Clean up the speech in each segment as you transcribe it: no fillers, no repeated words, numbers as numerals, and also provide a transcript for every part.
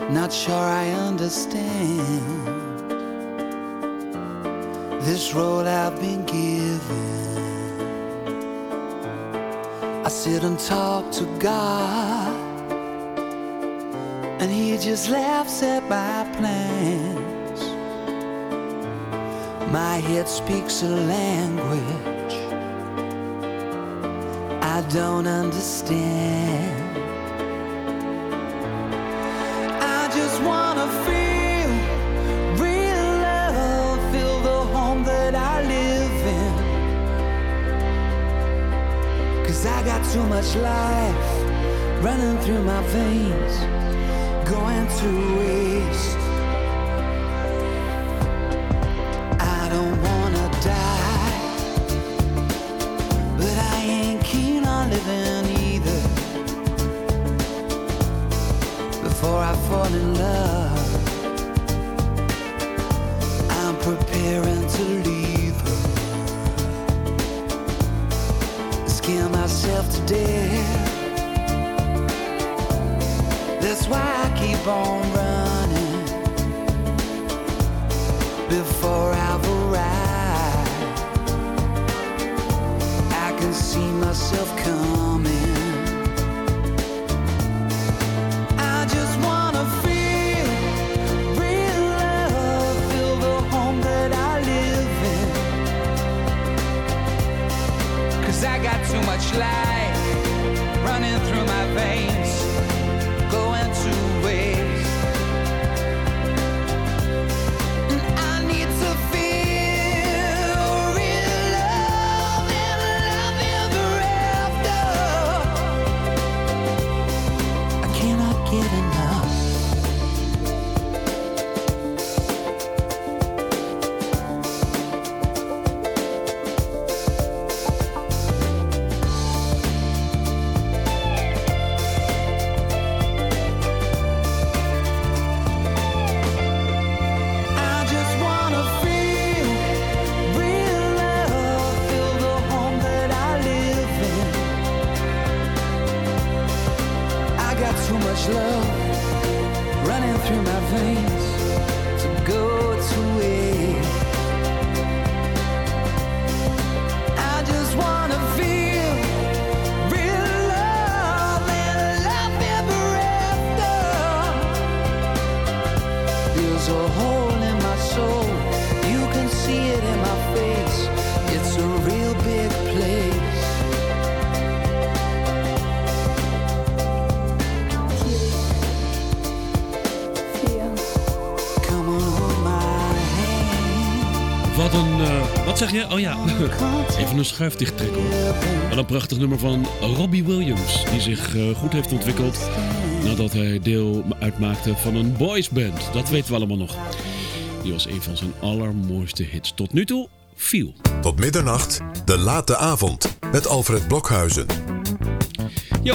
Not sure I understand this role I've been given. I sit and talk to God, and He just laughs at my plans. My head speaks a language I don't understand. I just wanna feel real love, feel the home that I live in. 'Cause I got too much life running through my veins, going to waste. I don't wanna die, but I ain't keen on living either. Before I fall in love, I'm preparing to leave her. Scare myself to death. That's why I keep on running before I've arrived. I can see myself coming. I just wanna feel real love, feel the home that I live in. 'Cause I got too much life running through my veins, going to waste. And I need to feel real love and love ever after. I cannot get enough. Love running through my veins to go to waste. I just wanna feel real love and love ever after. There's a hole in my soul, you can see it in my face. It's a real big place. Wat zeg je? Oh ja, even een schuif dicht trekken hoor. Wat een prachtig nummer van Robbie Williams, die zich goed heeft ontwikkeld nadat hij deel uitmaakte van een boysband. Dat weten we allemaal nog. Die was een van zijn allermooiste hits tot nu toe. Feel. Tot middernacht, de late avond met Alfred Blokhuizen. Jo,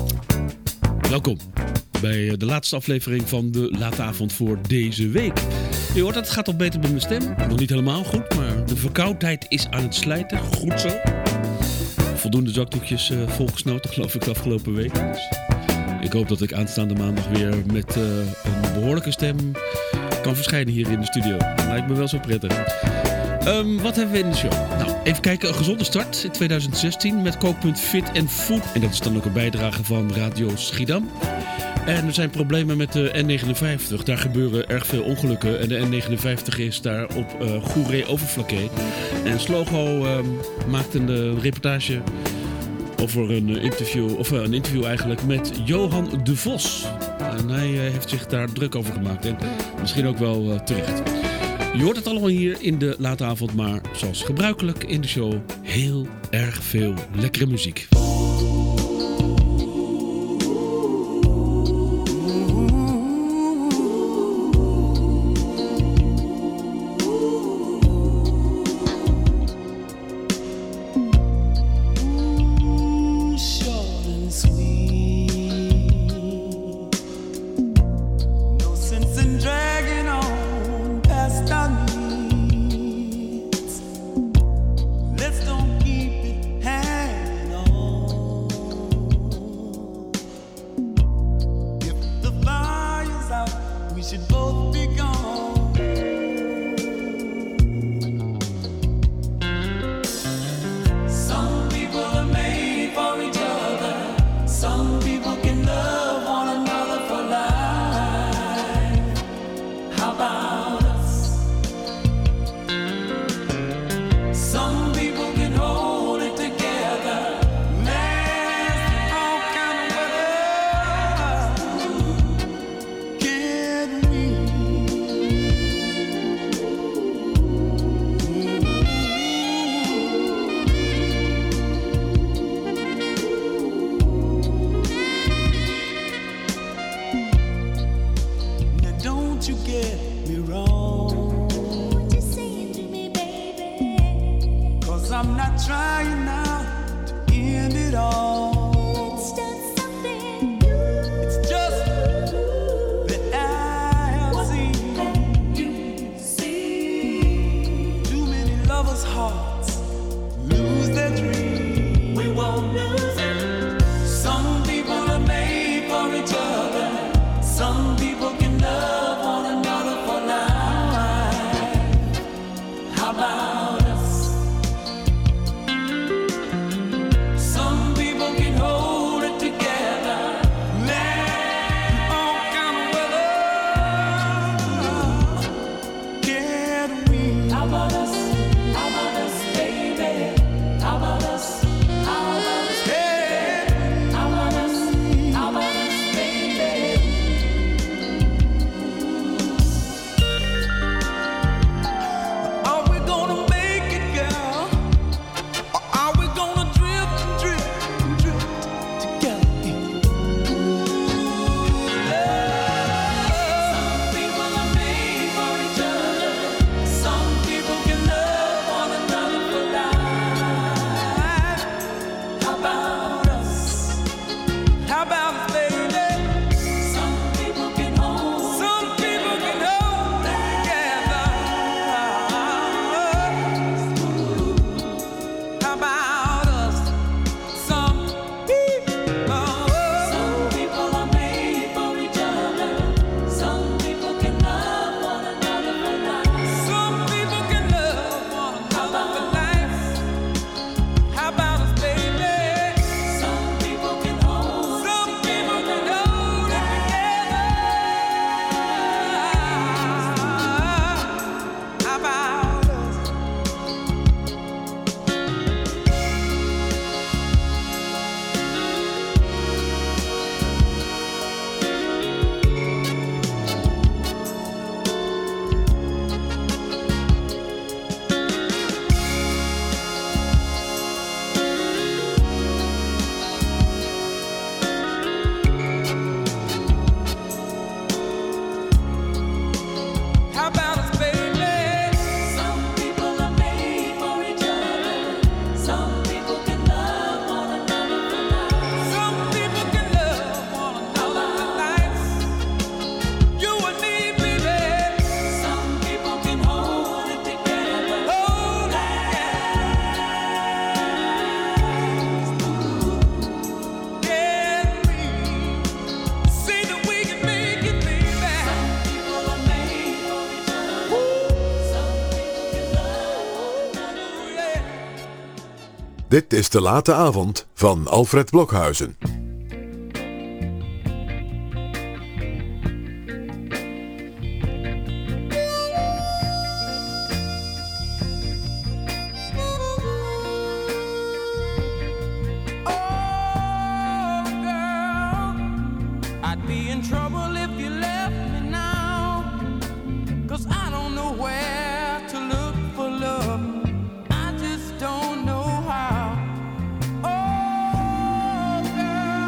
welkom bij de laatste aflevering van de late avond voor deze week. Je hoort dat het gaat al beter met mijn stem. Nog niet helemaal goed, maar de verkoudheid is aan het slijten. Goed zo. Voldoende zakdoekjes volgesnoten, geloof ik, de afgelopen week. Dus ik hoop dat ik aanstaande maandag weer met een behoorlijke stem kan verschijnen hier in de studio. Dat lijkt me wel zo prettig. Wat hebben we in de show? Nou, even kijken. Een gezonde start in 2016 met Kookpunt Fit and Food. En dat is dan ook een bijdrage van Radio Schiedam. En er zijn problemen met de N59. Daar gebeuren erg veel ongelukken. En de N59 is daar op Goeree-Overflakkee. En Slogo maakt een reportage over een interview eigenlijk met Johan de Vos. En hij heeft zich daar druk over gemaakt. En misschien ook wel terecht. Je hoort het allemaal hier in de late avond, maar zoals gebruikelijk in de show heel erg veel lekkere muziek. Let's don't keep it hanging on. should both be gone. Some people are made for each other. Some people can love one another for life. How about us? Some people can hold it together. Last all kind of weather. Can we? Now don't you get me wrong, What you saying to me, baby? 'cause I'm not trying now to end it all. Let's start something new. It's just that I have seen too many lovers' hearts lose their dreams. We won't lose it. Some people are made for each other. Some people can love one another for life. How about us? Some people can hold it together. Land all kind of weather. Can we? How about us? How about us, baby? How about us? How about us, baby? How about us? How about us, baby? Are we gonna make it, girl? Or are we gonna drift and drift and drift together? Some people are made for each other. Some people can love one another for life. How about us? How about us, baby? Some people can hold. Some people can hold it together. How about us? Some people are made for each other. Some people can love one another for life. Some people can love one another for life. How about us, baby? Some people can hold. Some people can hold it together. How about us? How about us, baby? Some people are made for each other. Some people can love one another for life. Some people can love one another for life. You and me, baby. Some people can hold it together. Hold it together. Can we see that we can make it, baby? Some people are made for each other. Some people can love one another. Yeah. Dit is De Late Avond van Alfred Blokhuizen. Oh, girl, I'd be in trouble if you left me now. 'Cause I don't know where to look for love. I just don't know how. Oh, girl,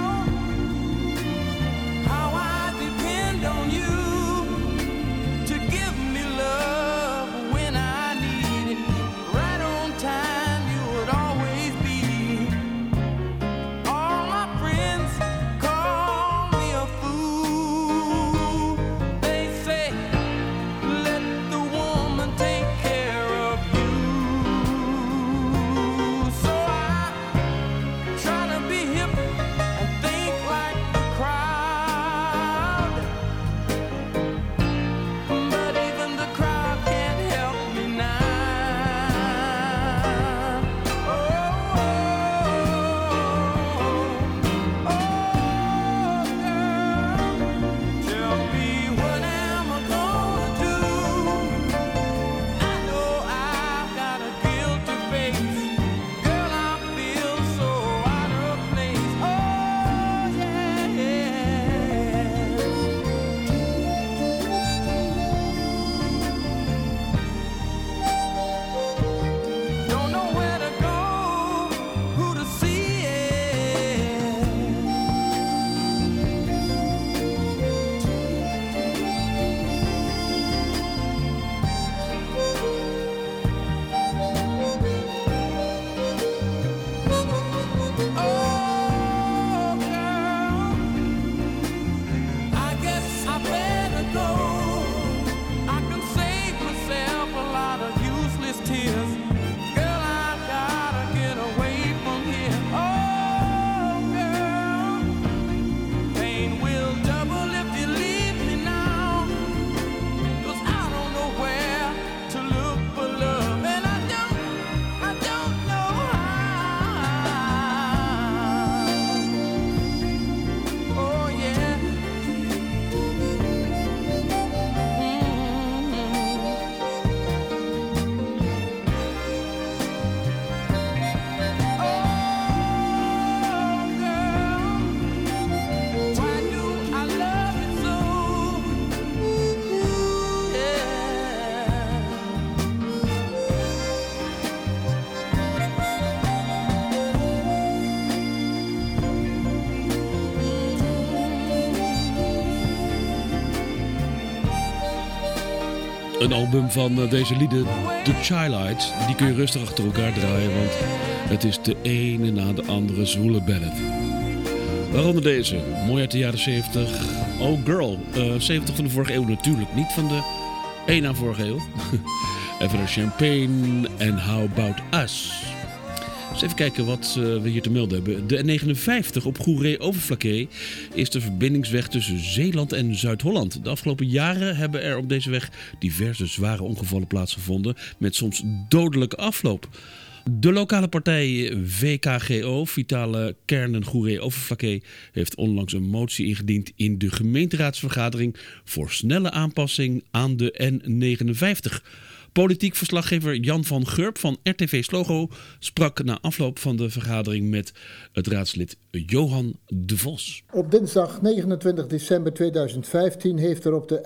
Een album van deze lieden, The Childlights. Die kun je rustig achter elkaar draaien, want het is de ene na de andere zwoele ballad. Waaronder deze, mooi uit de jaren 70. Oh Girl, 70 van de vorige eeuw natuurlijk, niet van de ene vorige eeuw. En verder Champagne en How About Us. Dus even kijken wat we hier te melden hebben. De N59 op Goeree-Overflakkee is de verbindingsweg tussen Zeeland en Zuid-Holland. De afgelopen jaren hebben er op deze weg diverse zware ongevallen plaatsgevonden met soms dodelijke afloop. De lokale partij VKGO, Vitale Kernen Goeree-Overflakkee, heeft onlangs een motie ingediend in de gemeenteraadsvergadering voor snelle aanpassing aan de N59. Politiek verslaggever Jan van Gurp van RTV Slogo sprak na afloop van de vergadering met het raadslid Johan de Vos. Op dinsdag 29 december 2015 heeft er op de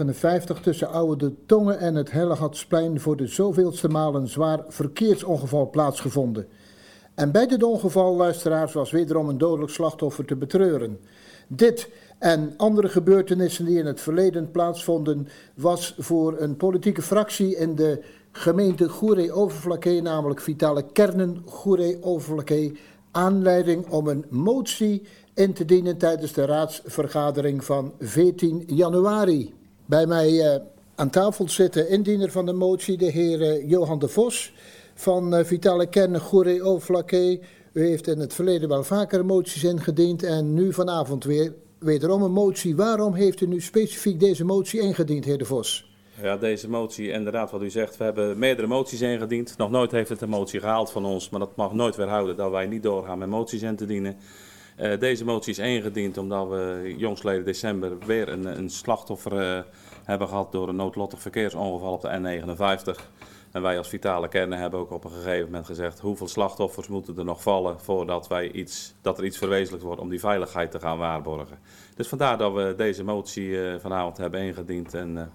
N59 tussen Oude de Tongen en het Hellegatsplein voor de zoveelste maal een zwaar verkeersongeval plaatsgevonden. En bij dit ongeval, luisteraars, was wederom een dodelijk slachtoffer te betreuren. Dit en andere gebeurtenissen die in het verleden plaatsvonden, was voor een politieke fractie in de gemeente Goeree-Overflakkee, namelijk Vitale Kernen Goeree-Overflakkee, aanleiding om een motie in te dienen tijdens de raadsvergadering van 14 januari. Bij mij aan tafel zit de indiener van de motie, de heer Johan de Vos van Vitale Kernen Goeree-Overflakkee. U heeft in het verleden wel vaker moties ingediend en nu vanavond wederom een motie. Waarom heeft u nu specifiek deze motie ingediend, heer de Vos? Ja, deze motie, inderdaad wat u zegt, we hebben meerdere moties ingediend. Nog nooit heeft het een motie gehaald van ons, maar dat mag nooit weerhouden dat wij niet doorgaan met moties in te dienen. Deze motie is ingediend omdat we jongstleden december weer een slachtoffer hebben gehad door een noodlottig verkeersongeval op de N59. En wij als Vitale Kernen hebben ook op een gegeven moment gezegd hoeveel slachtoffers moeten er nog vallen voordat dat er iets verwezenlijkt wordt om die veiligheid te gaan waarborgen. Dus vandaar dat we deze motie vanavond hebben ingediend.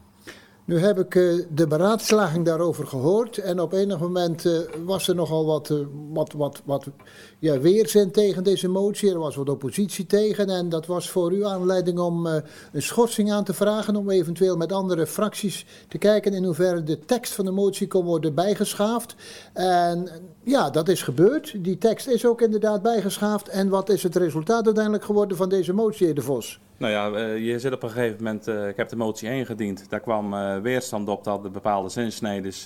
Nu heb ik de beraadslaging daarover gehoord en op enig moment was er nogal wat weerzin tegen deze motie. Er was wat oppositie tegen en dat was voor u aanleiding om een schorsing aan te vragen, om eventueel met andere fracties te kijken in hoeverre de tekst van de motie kon worden bijgeschaafd. En ja, dat is gebeurd. Die tekst is ook inderdaad bijgeschaafd. En wat is het resultaat uiteindelijk geworden van deze motie, heer de Vos? Nou ja, je zit op een gegeven moment, ik heb de motie ingediend. Daar kwam weerstand op dat de bepaalde zinsneden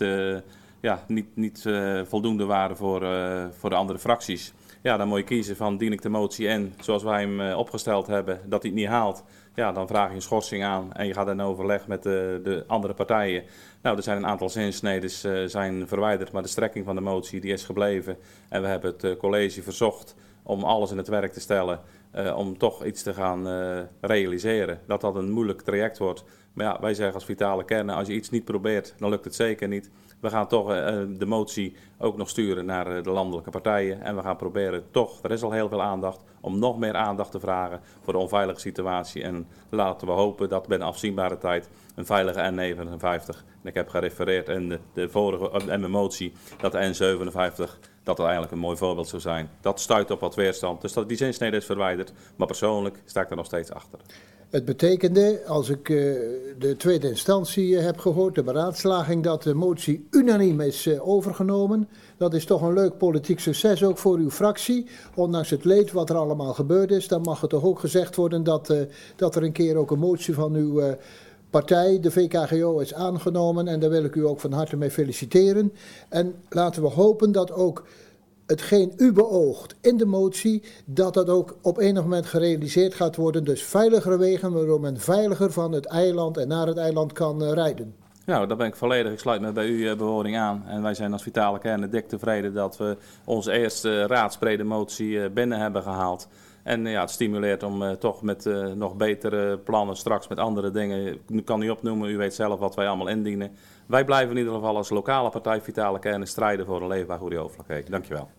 niet voldoende waren voor de andere fracties. Ja, dan moet je kiezen van dien ik de motie in zoals wij hem opgesteld hebben, dat hij het niet haalt. Ja, dan vraag je een schorsing aan en je gaat in overleg met de andere partijen. Nou, er zijn een aantal zinsneden zijn verwijderd, maar de strekking van de motie die is gebleven. En we hebben het college verzocht om alles in het werk te stellen om toch iets te gaan realiseren. Dat een moeilijk traject wordt. Maar ja, wij zeggen als Vitale Kernen, als je iets niet probeert, dan lukt het zeker niet. We gaan toch de motie ook nog sturen naar de landelijke partijen. En we gaan proberen toch, er is al heel veel aandacht, om nog meer aandacht te vragen voor de onveilige situatie. En laten we hopen dat binnen afzienbare tijd een veilige N59, en ik heb gerefereerd in de vorige en mijn motie, dat de N57, dat eigenlijk een mooi voorbeeld zou zijn. Dat stuit op wat weerstand, dus die zinsnede is verwijderd, maar persoonlijk sta ik er nog steeds achter. Het betekende, als ik de tweede instantie heb gehoord, de beraadslaging, dat de motie unaniem is overgenomen. Dat is toch een leuk politiek succes ook voor uw fractie. Ondanks het leed wat er allemaal gebeurd is, dan mag het toch ook gezegd worden dat er een keer ook een motie van uw partij, de VKGO, is aangenomen. En daar wil ik u ook van harte mee feliciteren. En laten we hopen dat ook hetgeen u beoogt in de motie, dat ook op enig moment gerealiseerd gaat worden. Dus veiligere wegen, waardoor men veiliger van het eiland en naar het eiland kan rijden. Nou, daar ben ik volledig. Ik sluit me bij uw bewoning aan. En wij zijn als Vitale Kernen dik tevreden dat we onze eerste raadsbrede motie binnen hebben gehaald. En ja, het stimuleert om toch met nog betere plannen straks met andere dingen. Ik kan niet opnoemen, u weet zelf wat wij allemaal indienen. Wij blijven in ieder geval als lokale partij Vitale Kernen strijden voor een leefbaar Goeree-Overflakkee. Dankjewel.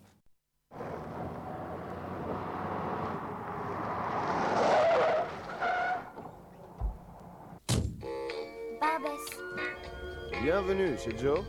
Babes. Bienvenue, c'est Joe.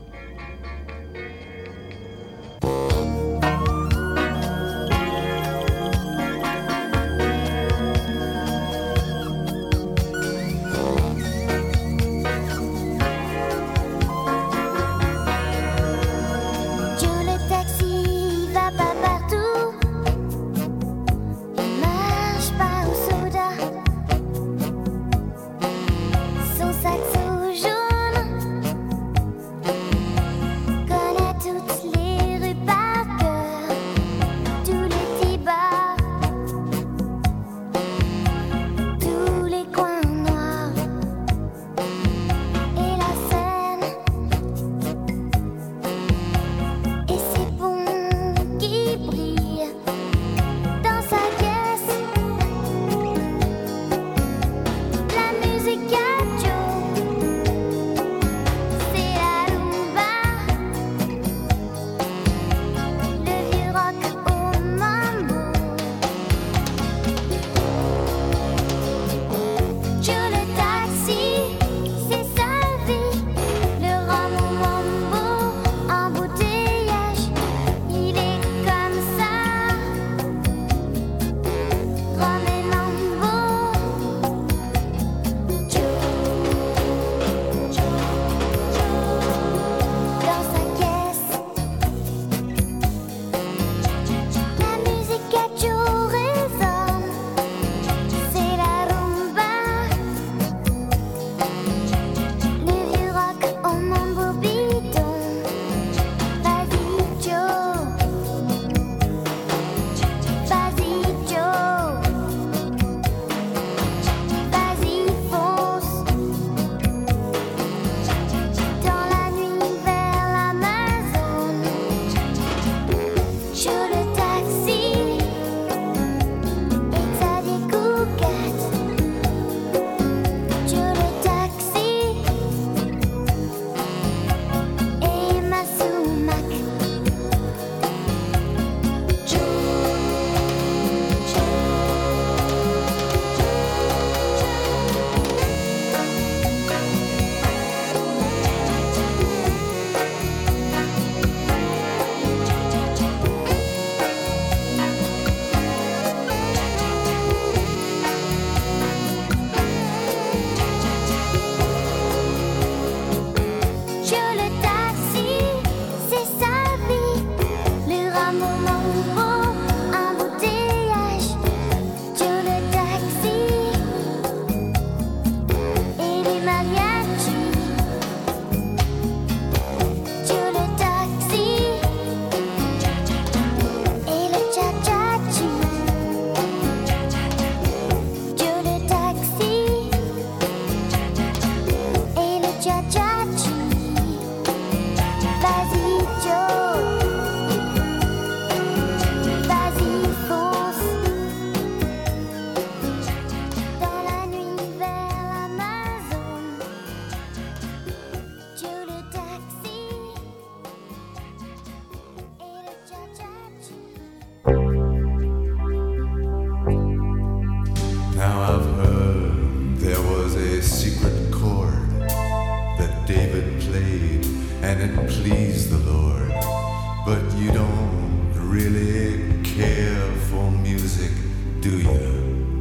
I've heard there was a secret chord that David played and it pleased the Lord. But you don't really care for music, do you?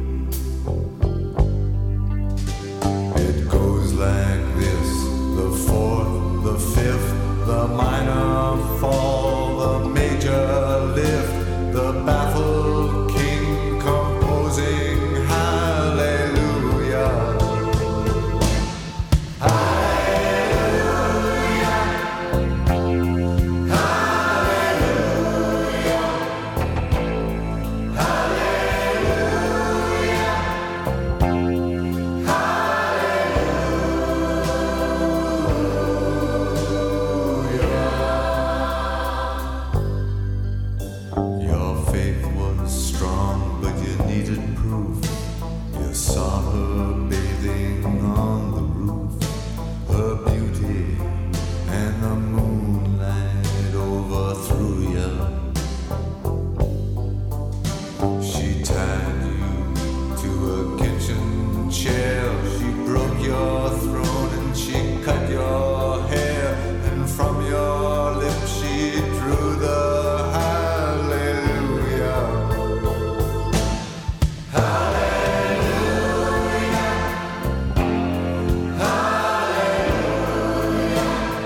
It goes like this: the fourth, the fifth, the minor fall, the major lift, the baffled king composing hallelujah. Hallelujah. Hallelujah. Your faith was strong, but you needed proof. You saw her bathing on the roof, her beauty and the moonlight overthrew you. She tied you to a kitchen chair, she broke your throne and she cut your hair, and from your lips she drew the hallelujah. Hallelujah. Hallelujah.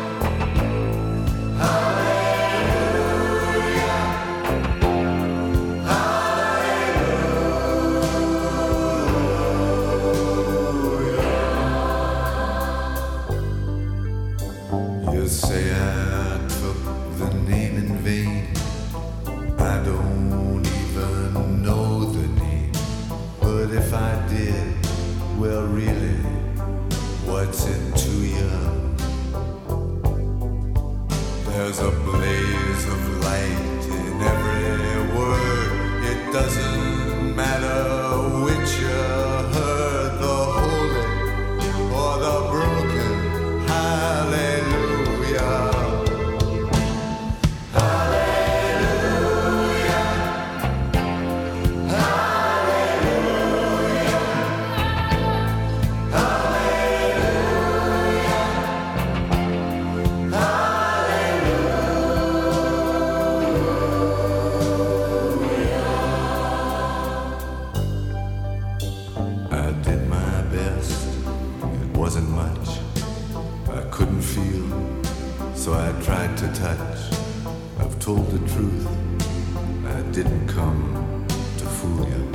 You say I took the name in vain. I don't even know the name. But if I did, well really, what's it to you? There's a blaze of light in every word. It doesn't matter which you heard, the holy or the broken. Hallelujah. Hallelujah. Hallelujah. I did my best. It wasn't much. I couldn't feel, so I tried to touch. I've told the truth. I didn't come to fool you.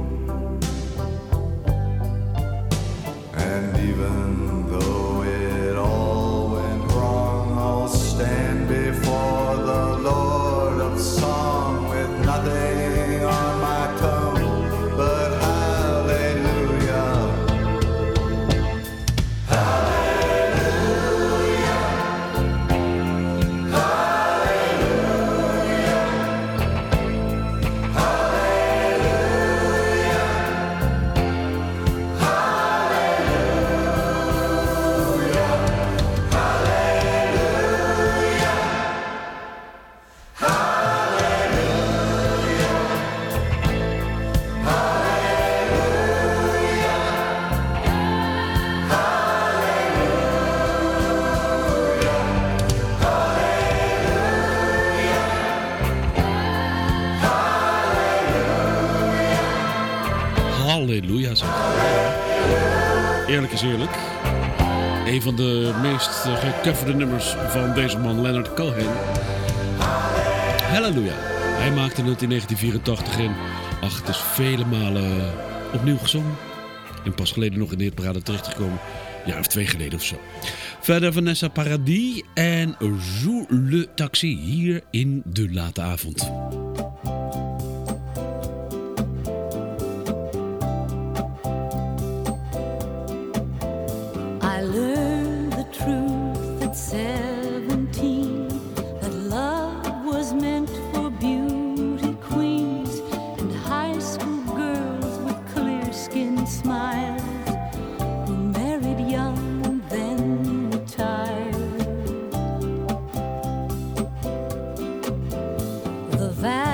And even though it all went wrong, I'll stand before the Lord of Song with nothing on my tongue but hallelujah. Hallelujah. Hallelujah. Hallelujah. Halleluja, zeg. Eerlijk is eerlijk. Een van de meest gecoverde nummers van deze man, Leonard Cohen. Halleluja. Hij maakte het in 1984 en ach, het is vele malen opnieuw gezongen. En pas geleden nog in de hitparade terechtgekomen. Een jaar of 2 geleden of zo. Verder Vanessa Paradis en Joue le Taxi hier in de late avond. I learned the truth at 17, that love was meant for beauty queens and high school girls with clear skin smiles who married young and then retired. The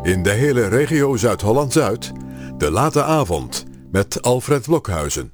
In de hele regio Zuid-Holland-Zuid, de late avond met Alfred Blokhuizen.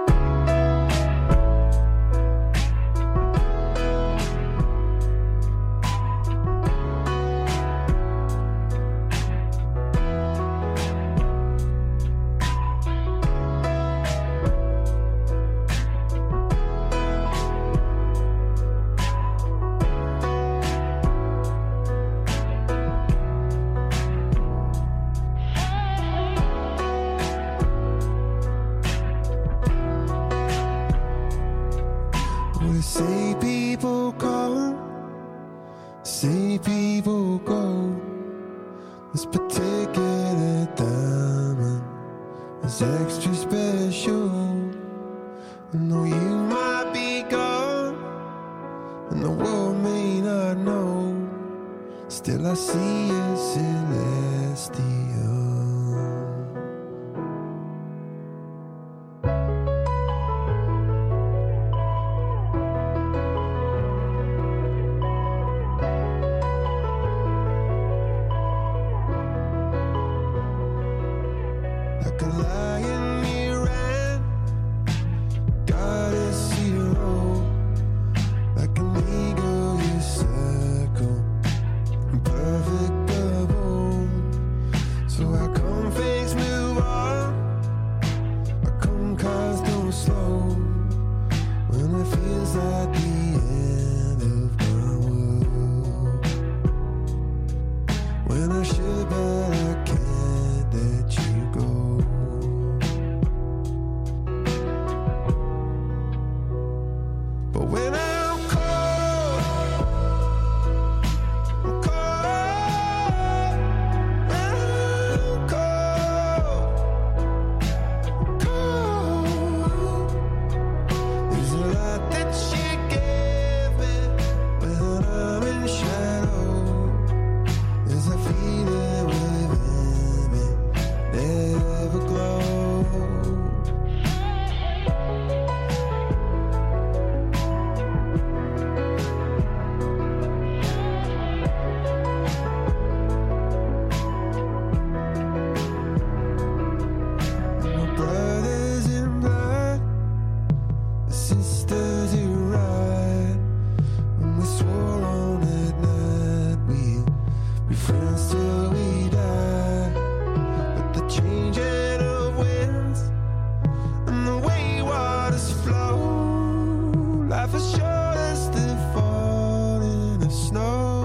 We say people come, say people go. This particular diamond is extra special. I know you might be gone, and the world may not know. Still I see you celestial. Like a lion you ran, goddess hero. Like an eagle you circle, perfect double. So I come things move on, I come cars don't slow. When it feels like the end of my world, when I should but I can't let you go. But when I'm cold, I'm cold. When I'm cold, there's a lot that you give me when I'm in shadow. There's a feeling within me, never glow. My brothers in blood, sisters who ride. When we swore on that night we'd be friends till we die. But the changing of winds and the way waters flow, life is short as the falling of snow.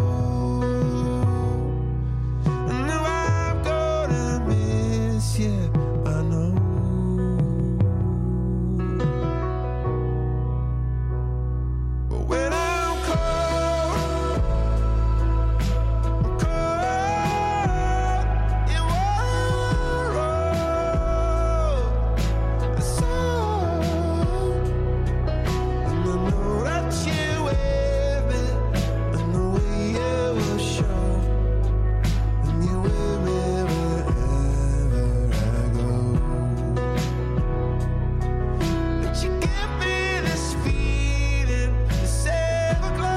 And now I'm gonna miss you, I know. But when I'm cold, I'm cold. You are the soul, and I know that you with me, and the way you will show, and you with me wherever I go. But you give me this feeling, this everglow.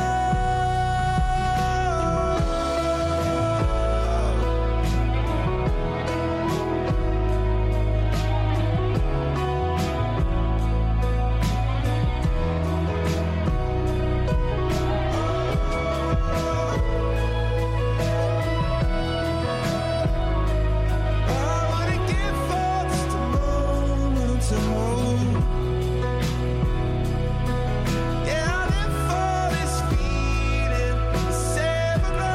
I wanna give for just a moment to hold. Yeah, I live for this feeling, this everglow.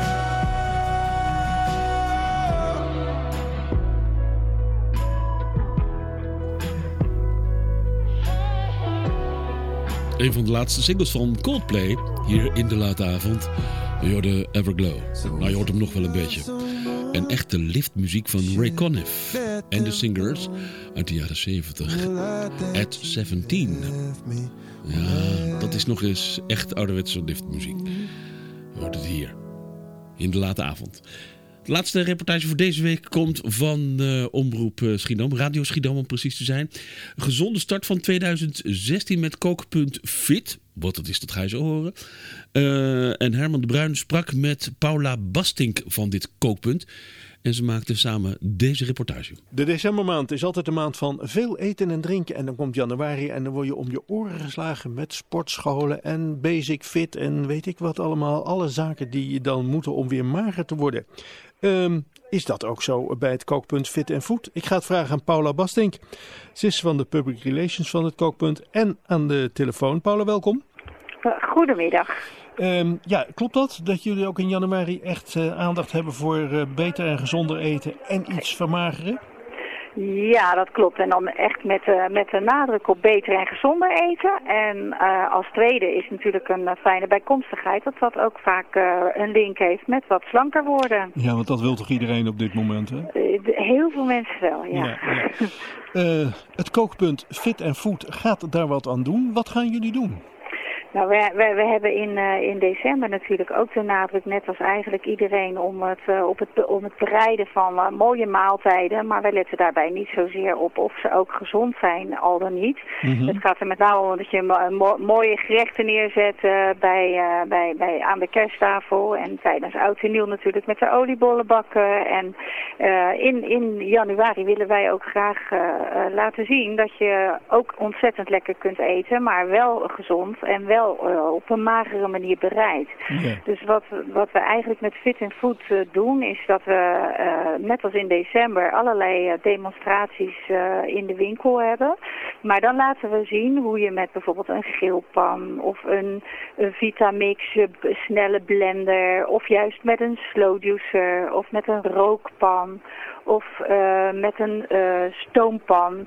Een van de laatste singles van Coldplay, hier in de late avond. Je hoorde Everglow. Nou, je hoort hem nog wel een beetje. En echte liftmuziek van Ray Conniff en de Singers uit de jaren 70. At 17. Ja, dat is nog eens echt ouderwetse liftmuziek. Je hoort het hier, in de late avond. De laatste reportage voor deze week komt van Omroep Schiedam, Radio Schiedam om precies te zijn. Een gezonde start van 2016 met Kookpunt Fit. Wat het is, dat ga je zo horen. En Herman de Bruin sprak met Paula Bastink van dit kookpunt. En ze maakten samen deze reportage. De decembermaand is altijd een maand van veel eten en drinken. En dan komt januari en dan word je om je oren geslagen met sportscholen en basic fit en weet ik wat allemaal. Alle zaken die je dan moeten om weer mager te worden. Is dat ook zo bij het kookpunt Fit en Food? Ik ga het vragen aan Paula Bastink. Ze is van de Public Relations van het kookpunt en aan de telefoon. Paula, welkom. Goedemiddag. Ja, klopt dat jullie ook in januari echt aandacht hebben voor beter en gezonder eten en iets vermageren? Ja, dat klopt. En dan echt met de nadruk op beter en gezonder eten. En als tweede is natuurlijk een fijne bijkomstigheid dat ook vaak een link heeft met wat slanker worden. Ja, want dat wil toch iedereen op dit moment, hè? Heel veel mensen wel, ja. Het kookpunt Fit en Food gaat daar wat aan doen. Wat gaan jullie doen? Nou, we hebben in december natuurlijk ook de nadruk, net als eigenlijk iedereen, om het bereiden van mooie maaltijden. Maar wij letten daarbij niet zozeer op of ze ook gezond zijn, al dan niet. Mm-hmm. Het gaat er met name om dat je mooie gerechten neerzet aan de kersttafel. En tijdens Oud en Nieuw natuurlijk met de oliebollen bakken. En in januari willen wij ook graag laten zien dat je ook ontzettend lekker kunt eten, maar wel gezond en wel op een magere manier bereid. Ja. Dus wat we eigenlijk met Fit and Food doen, is dat we net als in december allerlei demonstraties in de winkel hebben. Maar dan laten we zien hoe je met bijvoorbeeld een grillpan of een Vitamix snelle blender of juist met een slow juicer of met een rookpan of met een stoompan,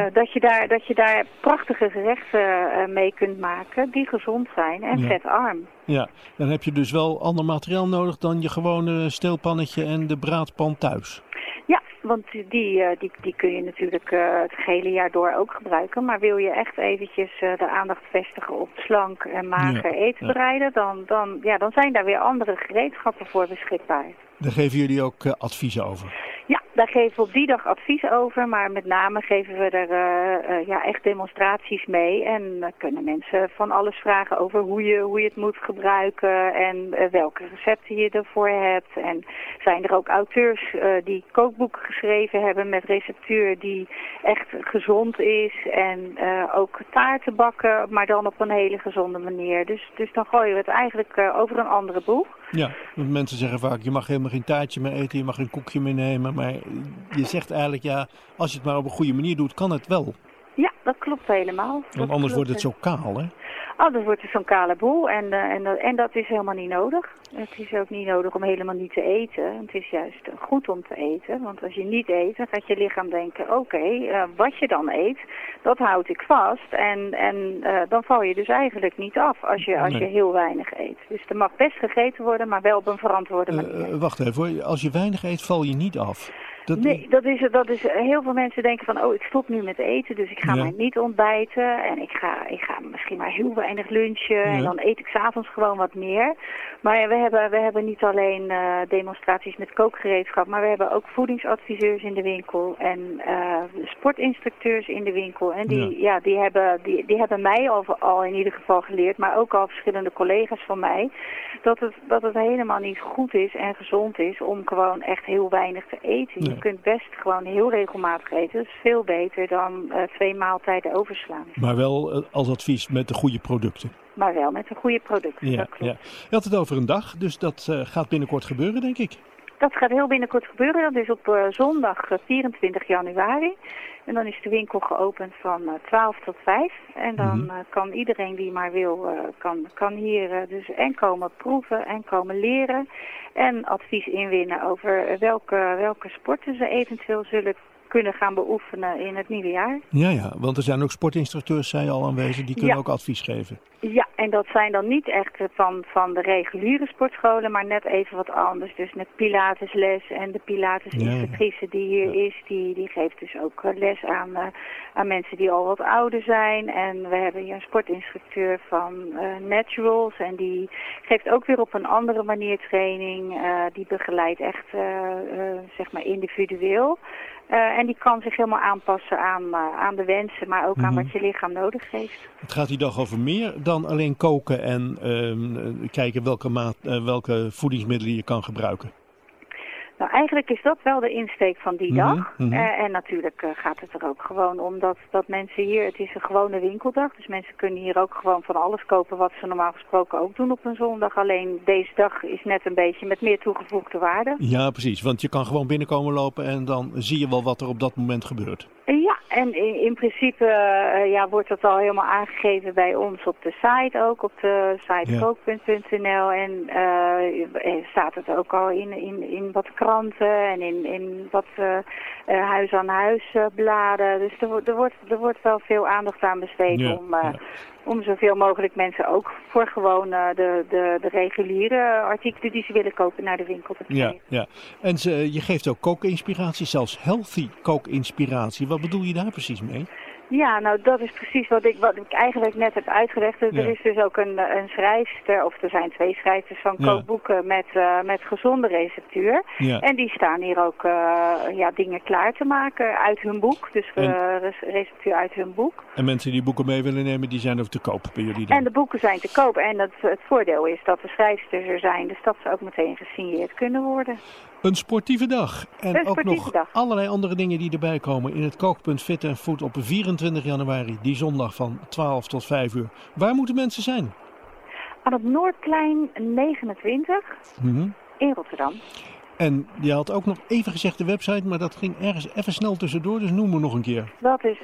dat je daar prachtige gerechten mee kunt maken die gezond zijn en vetarm. Ja, dan heb je dus wel ander materiaal nodig dan je gewone steelpannetje en de braadpan thuis. Ja, want die kun je natuurlijk het gehele jaar door ook gebruiken. Maar wil je echt eventjes de aandacht vestigen op slank en mager eten bereiden, dan zijn daar weer andere gereedschappen voor beschikbaar. Daar geven jullie ook adviezen over? Ja, daar geven we op die dag advies over, maar met name geven we er echt demonstraties mee. En kunnen mensen van alles vragen over hoe je het moet gebruiken en welke recepten je ervoor hebt. En zijn er ook auteurs die kookboeken geschreven hebben met receptuur die echt gezond is. En ook taarten bakken, maar dan op een hele gezonde manier. Dus dan gooien we het eigenlijk over een andere boeg. Ja, want mensen zeggen vaak, je mag helemaal geen taartje meer eten, je mag geen koekje meer nemen. Maar je zegt eigenlijk, ja, als je het maar op een goede manier doet, kan het wel. Ja, dat klopt helemaal. Want anders wordt het zo kaal, hè? Anders wordt het zo'n kale boel en dat is helemaal niet nodig. Het is ook niet nodig om helemaal niet te eten. Het is juist goed om te eten. Want als je niet eet, dan gaat je lichaam denken, oké, wat je dan eet, dat houd ik vast. En dan val je dus eigenlijk niet af als je heel weinig eet. Dus er mag best gegeten worden, maar wel op een verantwoorde manier. Wacht even hoor, als je weinig eet, val je niet af. Nee, dat is heel veel mensen denken van, ik stop nu met eten, dus ik ga maar niet ontbijten. En ik ga misschien maar heel weinig lunchen en dan eet ik 's avonds gewoon wat meer. Maar we hebben niet alleen demonstraties met kookgereedschap, maar we hebben ook voedingsadviseurs in de winkel en sportinstructeurs in de winkel. En die hebben mij al in ieder geval geleerd, maar ook al verschillende collega's van mij, dat het helemaal niet goed is en gezond is om gewoon echt heel weinig te eten. Je kunt best gewoon heel regelmatig eten. Dat is veel beter dan 2 maaltijden overslaan. Maar wel als advies met de goede producten. Maar wel met de goede producten, dat klopt. Ja. Je had het over een dag, dus dat gaat binnenkort gebeuren, denk ik. Dat gaat heel binnenkort gebeuren. Dat is op zondag 24 januari. En dan is de winkel geopend van 12 tot 5. En dan kan iedereen die maar wil, kan hier dus en komen proeven en komen leren. En advies inwinnen over welke sporten ze eventueel zullen kunnen gaan beoefenen in het nieuwe jaar. Ja, want er zijn ook sportinstructeurs, zei je al, aanwezig, die kunnen ook advies geven. Ja, en dat zijn dan niet echt van de reguliere sportscholen, maar net even wat anders. Dus met pilatesles en de pilatesinstructrice die hier is, die geeft dus ook les aan mensen die al wat ouder zijn. En we hebben hier een sportinstructeur van Naturals en die geeft ook weer op een andere manier training. Die begeleidt echt zeg maar individueel. En die kan zich helemaal aanpassen aan de wensen, maar ook aan wat je lichaam nodig heeft. Het gaat die dag over meer dan alleen koken en kijken welke voedingsmiddelen je kan gebruiken. Nou, eigenlijk is dat wel de insteek van die dag. En natuurlijk gaat het er ook gewoon om dat mensen hier... Het is een gewone winkeldag, dus mensen kunnen hier ook gewoon van alles kopen... wat ze normaal gesproken ook doen op een zondag. Alleen deze dag is net een beetje met meer toegevoegde waarde. Ja, precies. Want je kan gewoon binnenkomen lopen en dan zie je wel wat er op dat moment gebeurt. Ja, en in principe wordt dat al helemaal aangegeven bij ons op de site ook. Op de site kookpunt.nl. En staat het ook al in wat kranten en in wat huis-aan-huis bladen. Dus er wordt wel veel aandacht aan besteed om zoveel mogelijk mensen ook voor gewoon de reguliere artikelen die ze willen kopen naar de winkel te krijgen. Ja. En je geeft ook kookinspiratie, zelfs healthy kookinspiratie. Wat bedoel je daar precies mee? Ja, nou dat is precies wat ik eigenlijk net heb uitgelegd. Er is dus ook een schrijfster, of er zijn 2 schrijvers van kookboeken met gezonde receptuur. Ja. En die staan hier ook dingen klaar te maken uit hun boek. Dus receptuur uit hun boek. En mensen die boeken mee willen nemen, die zijn ook te koop bij jullie dan? En de boeken zijn te koop. En het voordeel is dat de schrijfsters er zijn, dus dat ze ook meteen gesigneerd kunnen worden. Een sportieve dag. En ook nog allerlei andere dingen die erbij komen in het kookpunt Fit & Food op 24 januari, die zondag van 12 tot 5 uur. Waar moeten mensen zijn? Aan het Noordplein 29 in Rotterdam. En je had ook nog even gezegd de website, maar dat ging ergens even snel tussendoor, dus noem me nog een keer. Dat is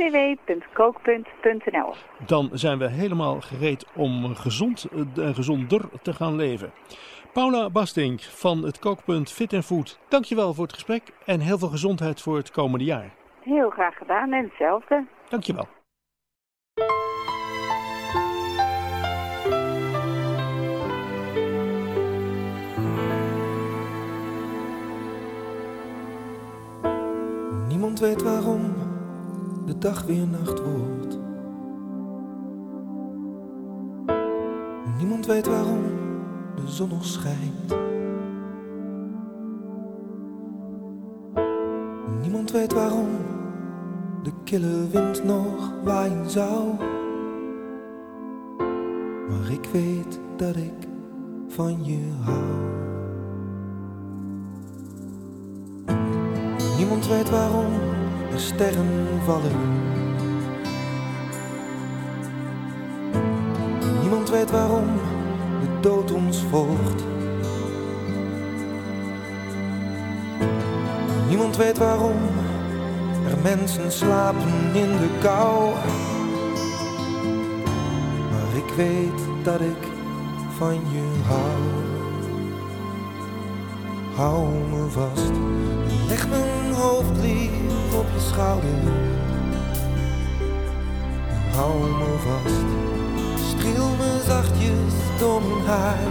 www.kookpunt.nl. Dan zijn we helemaal gereed om gezond en gezonder te gaan leven. Paula Bastink van het kookpunt Fit & Food, dankjewel voor het gesprek en heel veel gezondheid voor het komende jaar. Heel graag gedaan en hetzelfde. Dankjewel. Niemand weet waarom de dag weer nacht wordt. Niemand weet waarom de zon nog schijnt. Niemand weet waarom de kille wind nog waaien zou. Maar ik weet dat ik van je hou. Niemand weet waarom er sterren vallen. Niemand weet waarom de dood ons volgt. Niemand weet waarom er mensen slapen in de kou. Maar ik weet dat ik van je hou. Hou me vast, leg mijn hoofd lief op je schouder. Hou me vast, streel me zachtjes door mijn haar.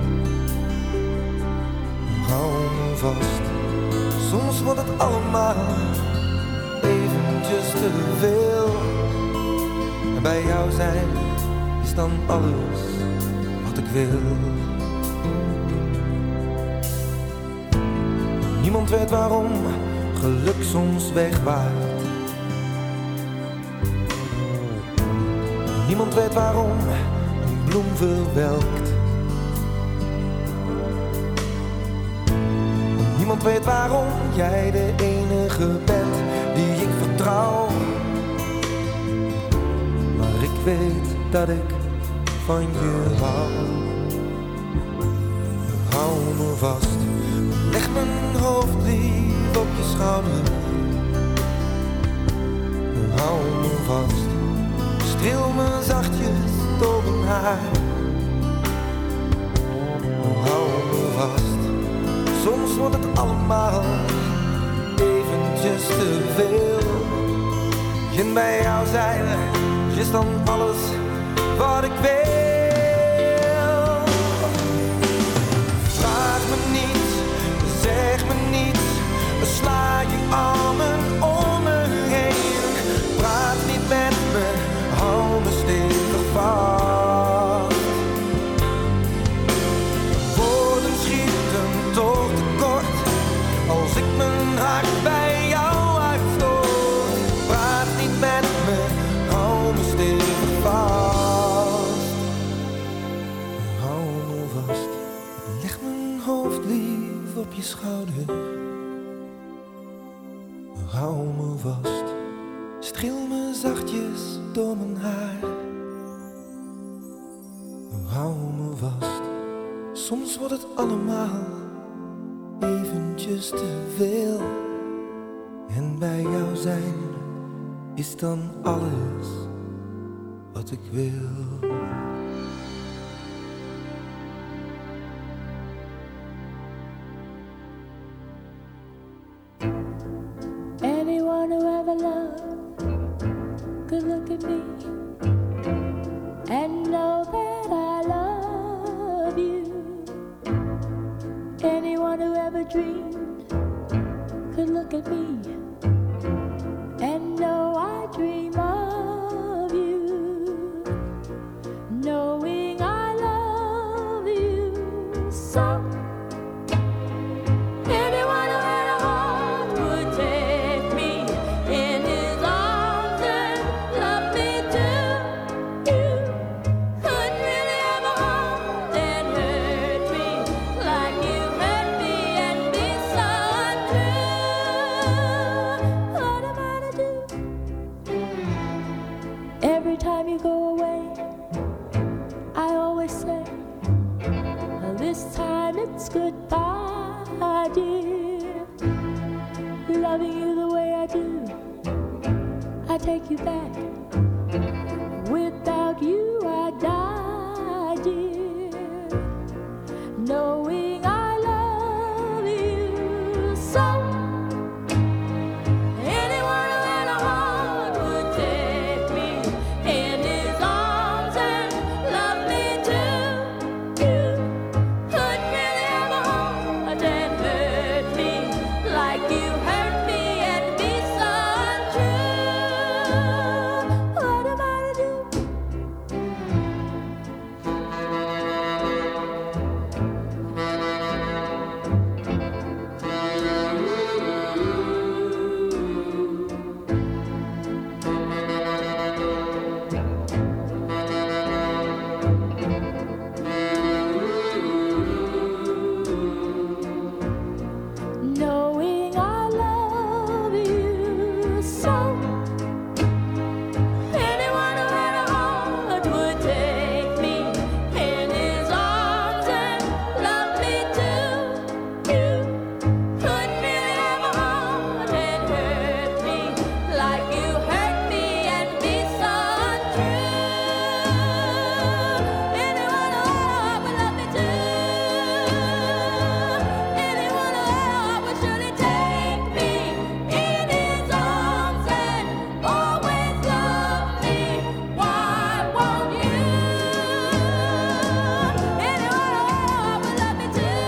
Hou me vast, soms wordt het allemaal eventjes te veel. En bij jou zijn is dan alles wat ik wil. Niemand weet waarom geluk soms wegwaait. Niemand weet waarom een bloem verwelkt. Niemand weet waarom jij de enige bent die ik vertrouw. Maar ik weet dat ik van je hou. Hou me vast, leg mijn hoofd lief op je schouder. Hou me vast, streel me zachtjes door mijn haar. Hou me vast, soms wordt het allemaal eventjes te veel. En bij jou zijn is dan alles wat ik wil. Vraag me niet, zeg me niets, sla je armen om me heen. Praat niet met me, hou me stevig vast. Woorden schieten toch tekort als ik mijn hart bij jou Hou me vast, streel me zachtjes door mijn haar. Hou me vast, soms wordt het allemaal eventjes te veel. En bij jou zijn is dan alles wat ik wil. Anyone who ever loved could look at me and know that I love you. Anyone who ever dreamed could look at me and know I dream of you, knowing I love you so. Anyone who had a heart would take me in his arms and love me too. You couldn't really have a heart and hurt me like you hurt me and be so untrue. What am I to do? Every time you go away, I always say, well, this time it's goodbye, dear. Loving you the way I do, I take you back. Without you, I die, dear. Knowing I love you so. Anyone who had a heart would take me in his arms and love me too. You couldn't really have a heart and hurt me like you hurt me and be so untrue. What am I to do? Knowing I love you so. Anyone who had a heart would take me in his arms and love me too. You couldn't really have a heart and hurt me like you hurt me and be so untrue. Anyone who had a heart would love me too. Anyone who had a heart would surely take me in his arms and always love me. Why won't you? Anyone who had a heart would love me too.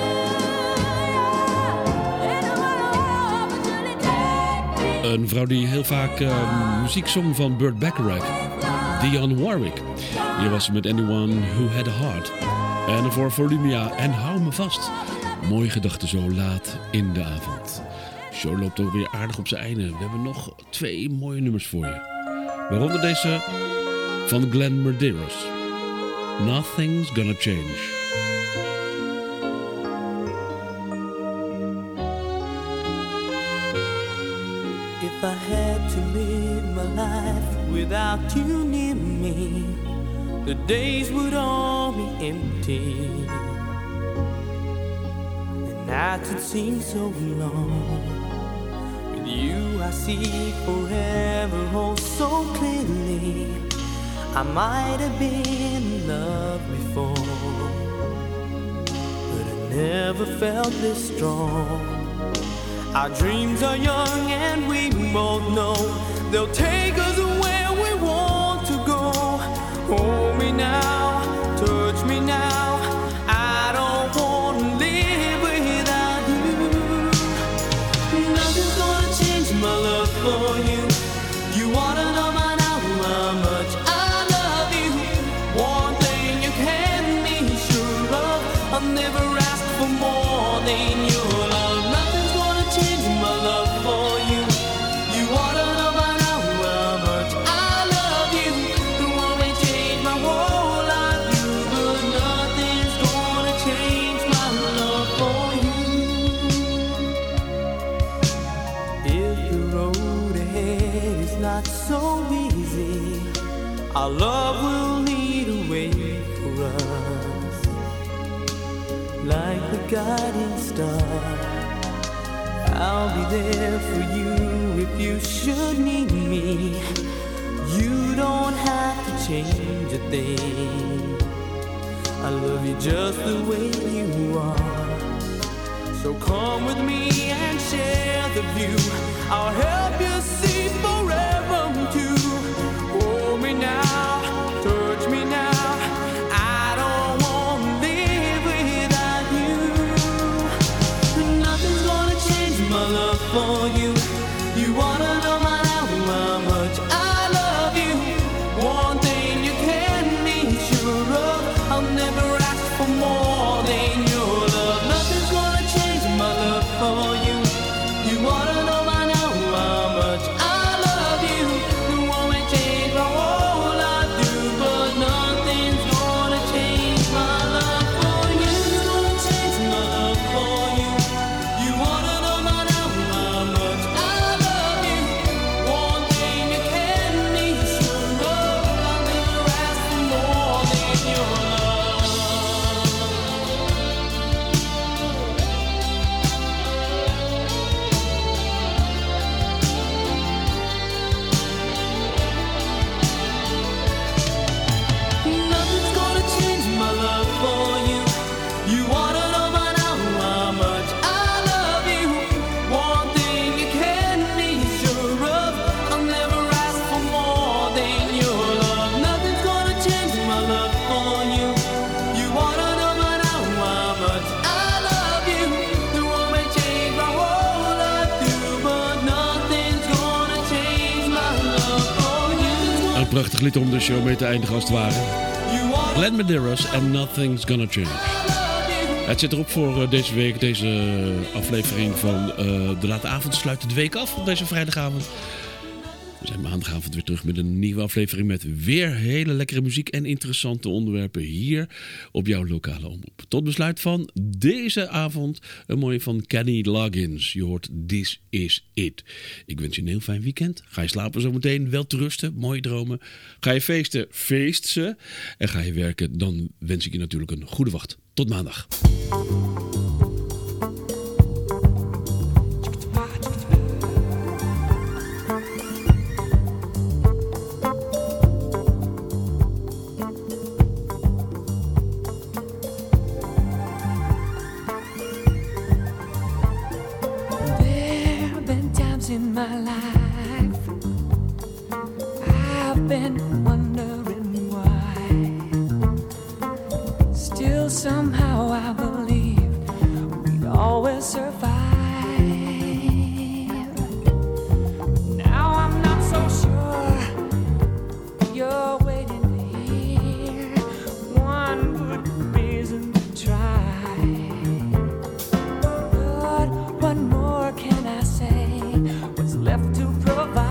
Anyone who had a heart would surely take me. Een vrouw die heel vaak muziek zong van Burt Bacharach. Dionne Warwick. Hier was ze met Anyone Who Had A Heart. En ervoor Volumia en Hou Me Vast. Mooie gedachten zo laat in de avond. De show loopt ook weer aardig op zijn einde. We hebben nog 2 mooie nummers voor je. Waaronder deze van Glenn Medeiros. Nothing's Gonna Change. If I had to live my life without you near me, the days would all be empty. The nights would seem so long. With you I see forever oh so clearly. I might have been in love before, but I never felt this strong. Our dreams are young and we both know they'll take us where we want to go. Hold me now, touch me now. I don't want to live without you. Nothing's gonna change my love for you. You wanna know by now how much I love you. One thing you can be sure of, I'll never ask for more than your love. Nothing's gonna change my love for you. You wanna know by now how much I love you. The one may change my whole life, you, but nothing's gonna change my love for you. If the road ahead is not so easy. Our love will lead a way for us, like the guiding star. I'll be there for you if you should need me. You don't have to change a thing. I love you just the way you are. So come with me and share the view. I'll help you see forever too. Hold me now, touch me now. I don't want to live without you. Nothing's gonna change my love for you. You wanna know my now how much I love you. One thing you can be sure of, I'll never ask for more than your love. Nothing's gonna change my love for you. You wanna know by now how much I love you. You won't change my whole life through, but nothing's gonna change my love for you. Nothing's gonna change my love for you. You wanna know by now how much I love you. One thing you can be sure of, I'll never ask for more than your love. Nothing's gonna change my love for you. You wanna know by now how much I love you. One thing you can be sure of, I'll never ask for more than your love. Nothing's gonna change my love for you. You wanna know by now how much I love you. You won't change my whole life through, but nothing's gonna change my love for you. Een prachtig lied om de show mee te eindigen als het ware. Glenn Medeiros en Nothing's Gonna Change. Het zit erop voor deze week. Deze aflevering van De Late Avond sluit de week af op deze vrijdagavond. We zijn maandagavond weer terug met een nieuwe aflevering met weer hele lekkere muziek en interessante onderwerpen hier op jouw lokale omroep. Tot besluit van deze avond een mooie van Kenny Loggins. Je hoort This Is It. Ik wens je een heel fijn weekend. Ga je slapen zometeen, wel te rusten, mooie dromen. Ga je feesten, feest ze. En ga je werken, dan wens ik je natuurlijk een goede wacht. Tot maandag. There have been times in my life I've been wondering why. Still somehow I believed we'd always survive. Now I'm not so sure you're waiting to hear one good reason to try. But what more can I say? What's left to provide?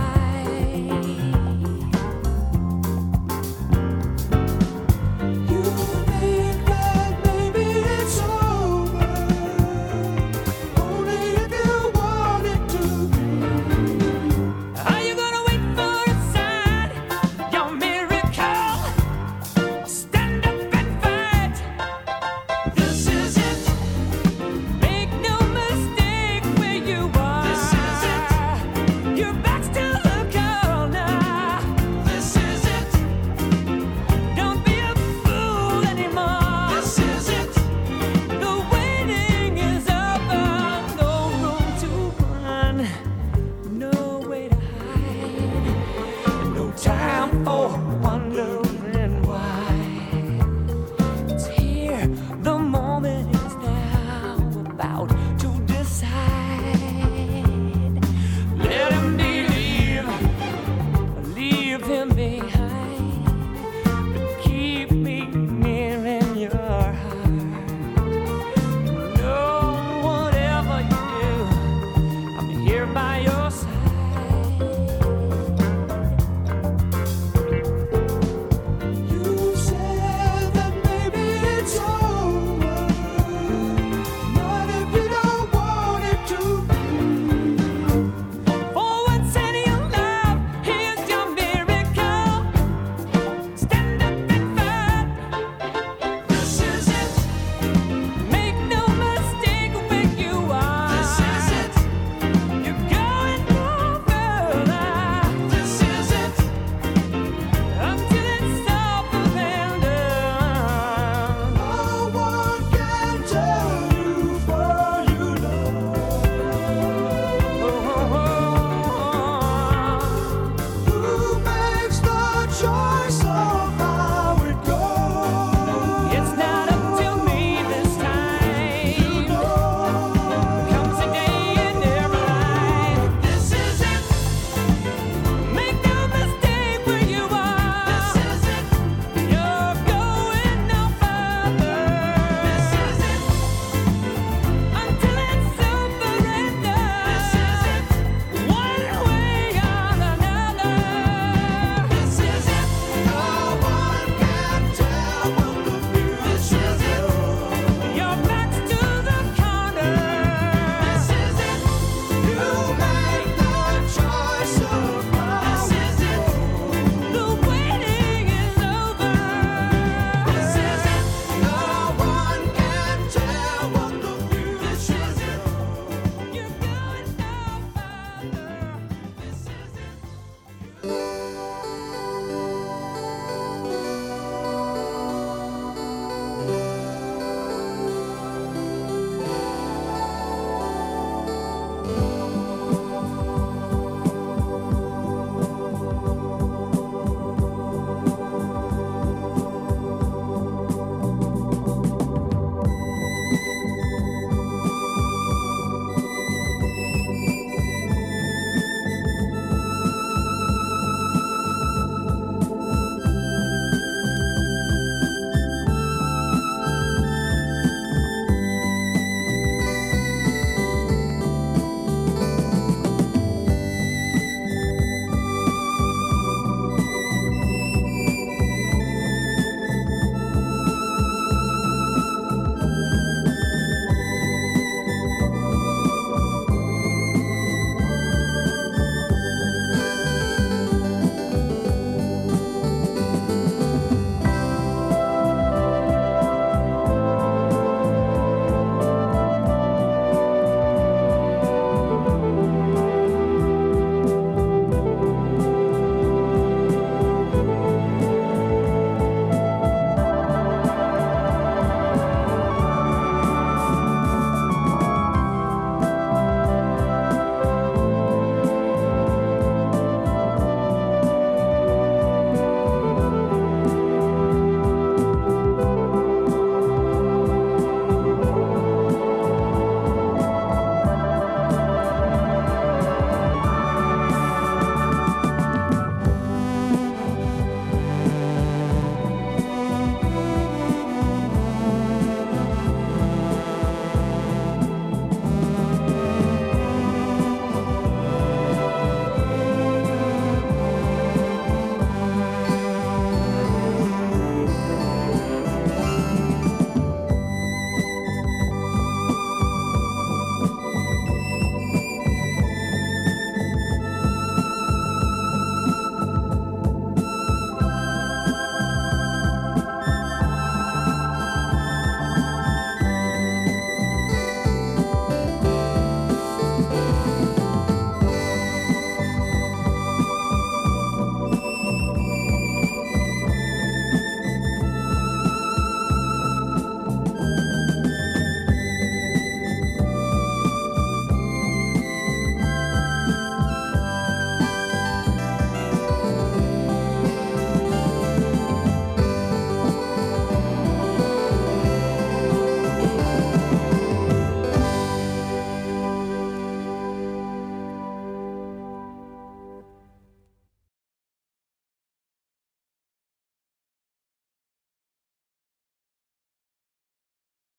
You think that maybe it's over, only if you want it to be. Are you gonna wait for a sign, your miracle? Stand up and fight. This is it. Make no mistake where you are. This is it. Your back's to the corner. This is it. Don't be a fool anymore. This is it. The waiting is over. No room to run. No way to hide. No time for